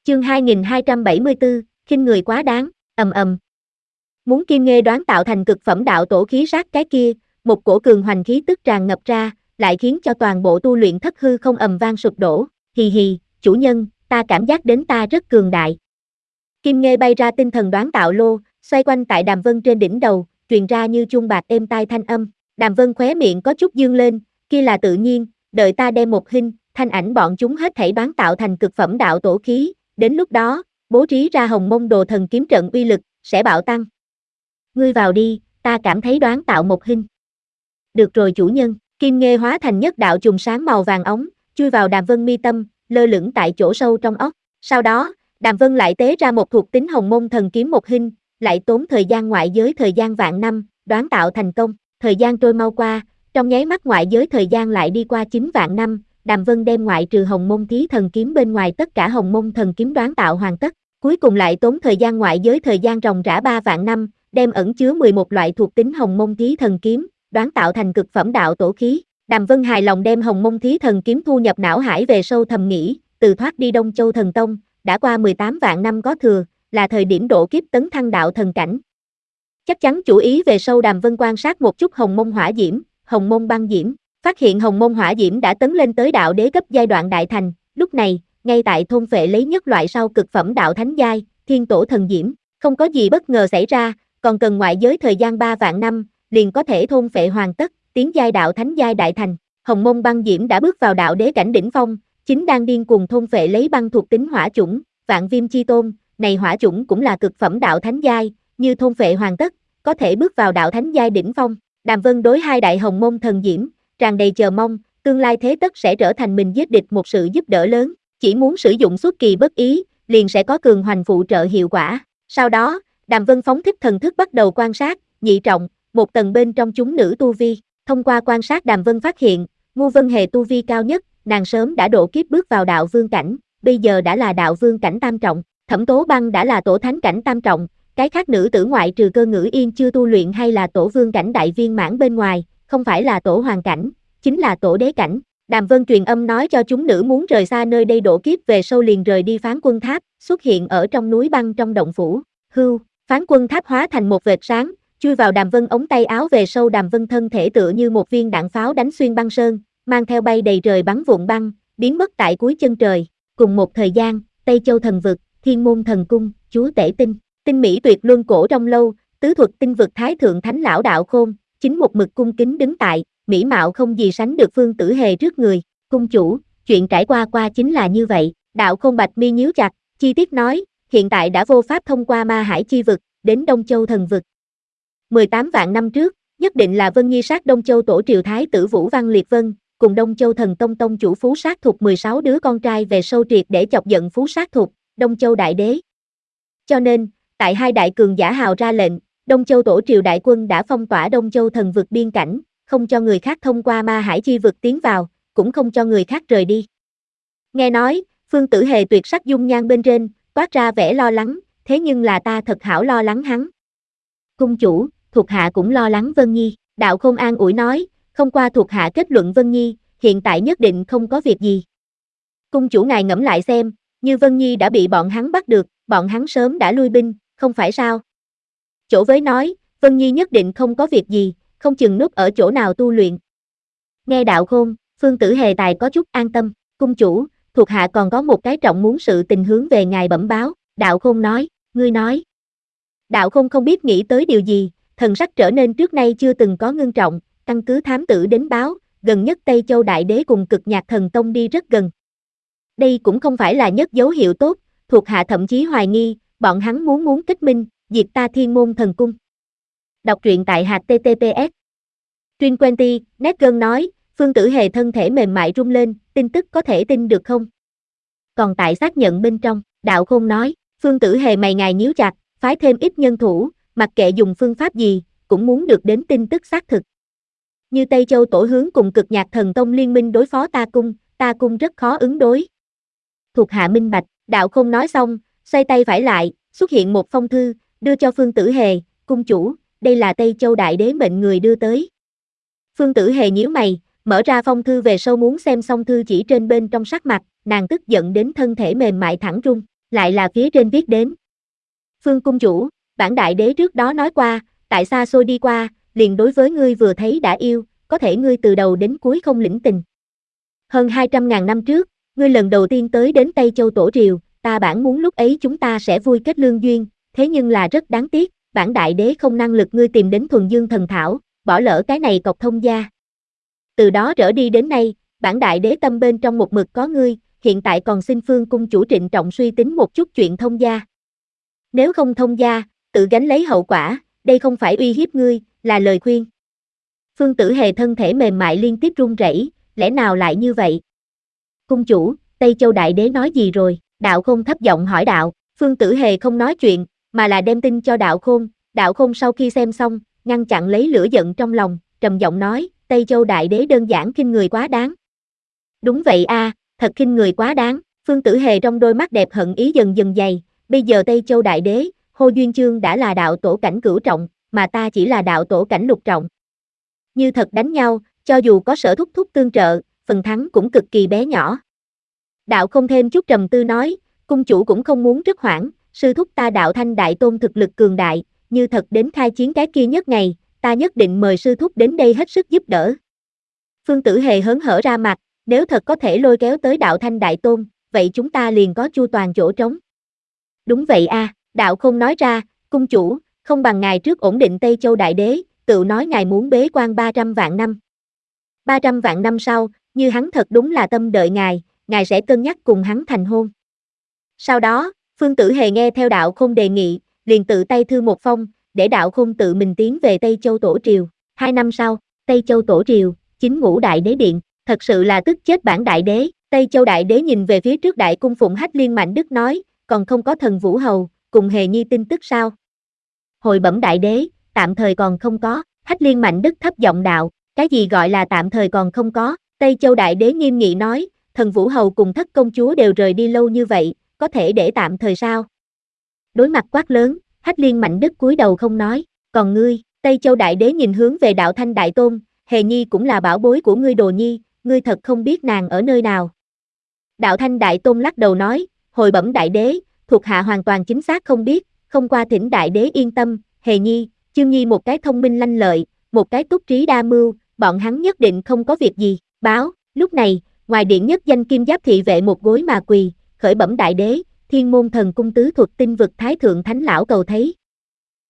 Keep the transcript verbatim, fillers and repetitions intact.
Chương hai nghìn hai trăm bảy mươi tư, khinh người quá đáng, ầm ầm. Muốn Kim Nghê đoán tạo thành cực phẩm đạo tổ khí sát cái kia, một cổ cường hoành khí tức tràn ngập ra, lại khiến cho toàn bộ tu luyện thất hư không ầm vang sụp đổ. Hì hì, chủ nhân, ta cảm giác đến ta rất cường đại. Kim Nghê bay ra tinh thần đoán tạo lô, xoay quanh tại Đàm Vân trên đỉnh đầu, truyền ra như chuông bạc êm tai thanh âm. Đàm Vân khóe miệng có chút dương lên, kia là tự nhiên, đợi ta đem một hình, thanh ảnh bọn chúng hết thảy đoán tạo thành cực phẩm đạo tổ khí, đến lúc đó, bố trí ra Hồng Mông Đồ Thần kiếm trận uy lực sẽ bạo tăng. Ngươi vào đi, ta cảm thấy đoán tạo một hình. Được rồi chủ nhân. Kim Nghê hóa thành nhất đạo chùm sáng màu vàng ống, chui vào Đàm Vân mi tâm, lơ lửng tại chỗ sâu trong óc. Sau đó, Đàm Vân lại tế ra một thuộc tính Hồng Mông Thần kiếm một hình, lại tốn thời gian ngoại giới thời gian vạn năm, đoán tạo thành công. Thời gian trôi mau qua, trong nháy mắt ngoại giới thời gian lại đi qua chín vạn năm, Đàm Vân đem ngoại trừ Hồng Mông Thí Thần kiếm bên ngoài tất cả Hồng Mông Thần kiếm đoán tạo hoàn tất. Cuối cùng lại tốn thời gian ngoại giới thời gian ròng rã ba vạn năm, đem ẩn chứa mười một loại thuộc tính Hồng Mông Thí Thần kiếm đoán tạo thành cực phẩm đạo tổ khí. Đàm Vân hài lòng đem Hồng Mông Thí Thần kiếm thu nhập não hải về sâu thầm nghĩ, từ thoát đi Đông Châu Thần Tông, đã qua mười tám vạn năm có thừa, là thời điểm độ kiếp tấn thăng đạo thần cảnh. Chắc chắn chủ ý về sâu Đàm Vân quan sát một chút Hồng Mông Hỏa Diễm, Hồng Mông Băng Diễm, phát hiện Hồng Mông Hỏa Diễm đã tấn lên tới đạo đế cấp giai đoạn đại thành, lúc này, ngay tại thôn phệ lấy nhất loại sau cực phẩm đạo thánh giai, Thiên Tổ Thần Diễm, không có gì bất ngờ xảy ra, còn cần ngoại giới thời gian ba vạn năm, liền có thể thôn phệ hoàn tất, tiến giai đạo thánh giai đại thành. Hồng Mông Băng Diễm đã bước vào đạo đế cảnh đỉnh phong, chính đang điên cuồng thôn phệ lấy băng thuộc tính hỏa chủng, Vạn Viêm Chi Tôn, này hỏa chủng cũng là cực phẩm đạo thánh giai, như thôn phệ hoàn tất, có thể bước vào đạo thánh giai đỉnh phong. Đàm Vân đối hai đại Hồng Mông Thần Diễm, tràn đầy chờ mong, tương lai thế tất sẽ trở thành mình giết địch một sự giúp đỡ lớn, chỉ muốn sử dụng xuất kỳ bất ý, liền sẽ có cường hoành phụ trợ hiệu quả. Sau đó, Đàm Vân phóng thích thần thức bắt đầu quan sát, nhị trọng, một tầng bên trong chúng nữ tu vi. Thông qua quan sát Đàm Vân phát hiện, Ngu Vân Hề tu vi cao nhất, nàng sớm đã độ kiếp bước vào đạo vương cảnh, bây giờ đã là đạo vương cảnh tam trọng. Thẩm Tố Băng đã là tổ thánh cảnh tam trọng, cái khác nữ tử ngoại trừ Cơ Ngữ Yên chưa tu luyện hay là tổ vương cảnh đại viên mãn bên ngoài, không phải là tổ hoàng cảnh, chính là tổ đế cảnh. Đàm Vân truyền âm nói cho chúng nữ muốn rời xa nơi đây độ kiếp về sâu liền rời đi Phán Quân Tháp, xuất hiện ở trong núi băng trong động phủ. Hưu, Phán Quân Tháp hóa thành một vệt sáng, chui vào Đàm Vân ống tay áo về sâu. Đàm Vân thân thể tựa như một viên đạn pháo đánh xuyên băng sơn, mang theo bay đầy trời bắn vụn băng, biến mất tại cuối chân trời. Cùng một thời gian, Tây Châu Thần Vực, Thiên Môn Thần Cung, Chúa Tể Tinh, Tinh mỹ tuyệt luân cổ trong lâu, tứ thuật tinh vực Thái Thượng Thánh Lão Đạo Khôn, chính một mực cung kính đứng tại, mỹ mạo không gì sánh được Phương Tử Hề trước người. Cung chủ, chuyện trải qua qua chính là như vậy. Đạo Khôn bạch mi nhíu chặt, chi tiết nói, hiện tại đã vô pháp thông qua ma hải chi vực, đến Đông Châu Thần Vực. mười tám vạn năm trước, nhất định là Vân Nhi sát Đông Châu tổ triều Thái tử Vũ Văn Liệt Vân, cùng Đông Châu Thần Tông tông chủ Phú Sát Thục mười sáu đứa con trai về sâu triệt để chọc giận Phú Sát Thục, Đông Châu Đại Đế. Cho nên, tại hai đại cường giả hào ra lệnh, Đông Châu tổ triều đại quân đã phong tỏa Đông Châu Thần Vực biên cảnh, không cho người khác thông qua ma hải chi vực tiến vào, cũng không cho người khác rời đi. Nghe nói, Phương Tử Hề tuyệt sắc dung nhan bên trên, toát ra vẻ lo lắng, thế nhưng là ta thật hảo lo lắng hắn. Cung chủ, thuộc hạ cũng lo lắng Vân Nhi. Đạo Khôn an ủi nói, không qua thuộc hạ kết luận Vân Nhi, hiện tại nhất định không có việc gì. Cung chủ ngài ngẫm lại xem, như Vân Nhi đã bị bọn hắn bắt được, bọn hắn sớm đã lui binh, không phải sao? Chỗ với nói, Vân Nhi nhất định không có việc gì, không chừng núp ở chỗ nào tu luyện. Nghe Đạo Khôn, Phương Tử Hề tài có chút an tâm. Cung chủ, thuộc hạ còn có một cái trọng muốn sự tình hướng về ngài bẩm báo. Đạo Khôn nói, ngươi nói. Đạo Khôn không biết nghĩ tới điều gì, thần sắc trở nên trước nay chưa từng có ngưng trọng, căn cứ thám tử đến báo, gần nhất Tây Châu Đại Đế cùng Cực Nhạc Thần Tông đi rất gần. Đây cũng không phải là nhất dấu hiệu tốt, thuộc hạ thậm chí hoài nghi, bọn hắn muốn muốn kết minh, diệt ta Thiên Môn Thần Cung. Đọc truyện tại H T T P S. Truyền Quenty, Netgun nói, Phương Tử Hề thân thể mềm mại rung lên, tin tức có thể tin được không? Còn tại xác nhận bên trong, Đạo Khôn nói, Phương Tử Hề mày ngài nhíu chặt, phái thêm ít nhân thủ, mặc kệ dùng phương pháp gì, cũng muốn được đến tin tức xác thực. Như Tây Châu tổ hướng cùng Cực Nhạc Thần Tông liên minh đối phó ta cung, ta cung rất khó ứng đối. Thuộc hạ minh bạch. Đạo Khôn nói xong, xoay tay phải lại, xuất hiện một phong thư, đưa cho Phương Tử Hề, cung chủ, đây là Tây Châu Đại Đế mệnh người đưa tới. Phương Tử Hề nhíu mày, mở ra phong thư về sâu muốn xem xong thư chỉ trên bên trong sắc mặt, nàng tức giận đến thân thể mềm mại thẳng run. Lại là phía trên viết đến. Phương cung chủ, bản đại đế trước đó nói qua, tại xa xôi đi qua, liền đối với ngươi vừa thấy đã yêu, có thể ngươi từ đầu đến cuối không lĩnh tình. Hơn hai trăm ngàn năm trước, ngươi lần đầu tiên tới đến Tây Châu Tổ Triều, ta bản muốn lúc ấy chúng ta sẽ vui kết lương duyên, thế nhưng là rất đáng tiếc, bản đại đế không năng lực ngươi tìm đến thuần dương thần thảo, bỏ lỡ cái này cọc thông gia. Từ đó trở đi đến nay, bản đại đế tâm bên trong một mực có ngươi, hiện tại còn xin Phương cung chủ trịnh trọng suy tính một chút chuyện thông gia. Nếu không thông gia, tự gánh lấy hậu quả, đây không phải uy hiếp ngươi, là lời khuyên. Phương Tử Hề thân thể mềm mại liên tiếp run rẩy, lẽ nào lại như vậy? Cung chủ, Tây Châu Đại Đế nói gì rồi? Đạo Khôn thấp giọng hỏi đạo. Phương Tử Hề không nói chuyện, mà là đem tin cho Đạo Khôn. Đạo Khôn sau khi xem xong, ngăn chặn lấy lửa giận trong lòng, trầm giọng nói, Tây Châu Đại Đế đơn giản khinh người quá đáng. Đúng vậy a, à, thật khinh người quá đáng. Phương Tử Hề trong đôi mắt đẹp hận ý dần dần dày, bây giờ Tây Châu Đại Đế, Hồ Duyên Chương đã là đạo tổ cảnh cửu trọng, mà ta chỉ là đạo tổ cảnh lục trọng. Như thật đánh nhau, cho dù có Sở thúc thúc tương trợ, phần thắng cũng cực kỳ bé nhỏ. Đạo không thêm chút trầm tư nói, cung chủ cũng không muốn rất hoảng, sư thúc ta Đạo Thanh Đại Tôn thực lực cường đại, như thật đến khai chiến cái kia nhất ngày, ta nhất định mời sư thúc đến đây hết sức giúp đỡ. Phương Tử Hề hớn hở ra mặt, nếu thật có thể lôi kéo tới Đạo Thanh Đại Tôn, vậy chúng ta liền có chu toàn chỗ trống. Đúng vậy a, à, Đạo không nói ra, cung chủ, không bằng ngài trước ổn định Tây Châu Đại Đế, tự nói ngài muốn bế quan ba trăm vạn năm. ba trăm vạn năm sau, như hắn thật đúng là tâm đợi ngài, ngài sẽ cân nhắc cùng hắn thành hôn. Sau đó, Phương Tử Hề nghe theo Đạo Khôn đề nghị, liền tự tay thư một phong, để Đạo Khôn tự mình tiến về Tây Châu Tổ Triều. Hai năm sau, Tây Châu Tổ Triều, chính ngũ đại đế điện, thật sự là tức chết bản đại đế. Tây Châu Đại Đế nhìn về phía trước đại cung phụng Hách Liên Mạnh Đức nói, còn không có thần Vũ Hầu, cùng Hề Nhi tin tức sao? Hồi bẩm đại đế, tạm thời còn không có. Hách Liên Mạnh Đức thấp giọng đạo, cái gì gọi là tạm thời còn không có? Tây Châu Đại Đế nghiêm nghị nói, thần Vũ Hầu cùng Thất công chúa đều rời đi lâu như vậy, có thể để tạm thời sao? Đối mặt quát lớn, Hách Liên Mạnh Đức cúi đầu không nói, còn ngươi? Tây Châu Đại Đế nhìn hướng về Đạo Thanh Đại Tôn, Hề Nhi cũng là bảo bối của ngươi Đồ Nhi, ngươi thật không biết nàng ở nơi nào. Đạo Thanh Đại Tôn lắc đầu nói, hồi bẩm đại đế, thuộc hạ hoàn toàn chính xác không biết, không qua thỉnh đại đế yên tâm, Hề Nhi, Chương Nhi một cái thông minh lanh lợi, một cái túc trí đa mưu, bọn hắn nhất định không có việc gì. Báo, lúc này, ngoài điện nhất danh kim giáp thị vệ một gối mà quỳ, khởi bẩm đại đế, Thiên Môn Thần Cung tứ thuật tinh vực thái thượng thánh lão cầu thấy.